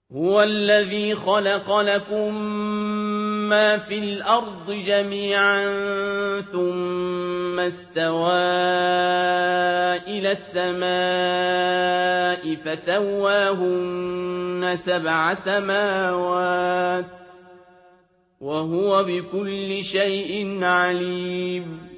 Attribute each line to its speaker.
Speaker 1: هُوَ الَّذِي خَلَقَ لَكُم مَّا فِي الْأَرْضِ جَمِيعًا ثُمَّ اسْتَوَىٰ إِلَى السَّمَاءِ فَسَوَّاهُنَّ سَبْعَ سَمَاوَاتٍ ۚ وَهُوَ بِكُلِّ شَيْءٍ عَلِيمٌ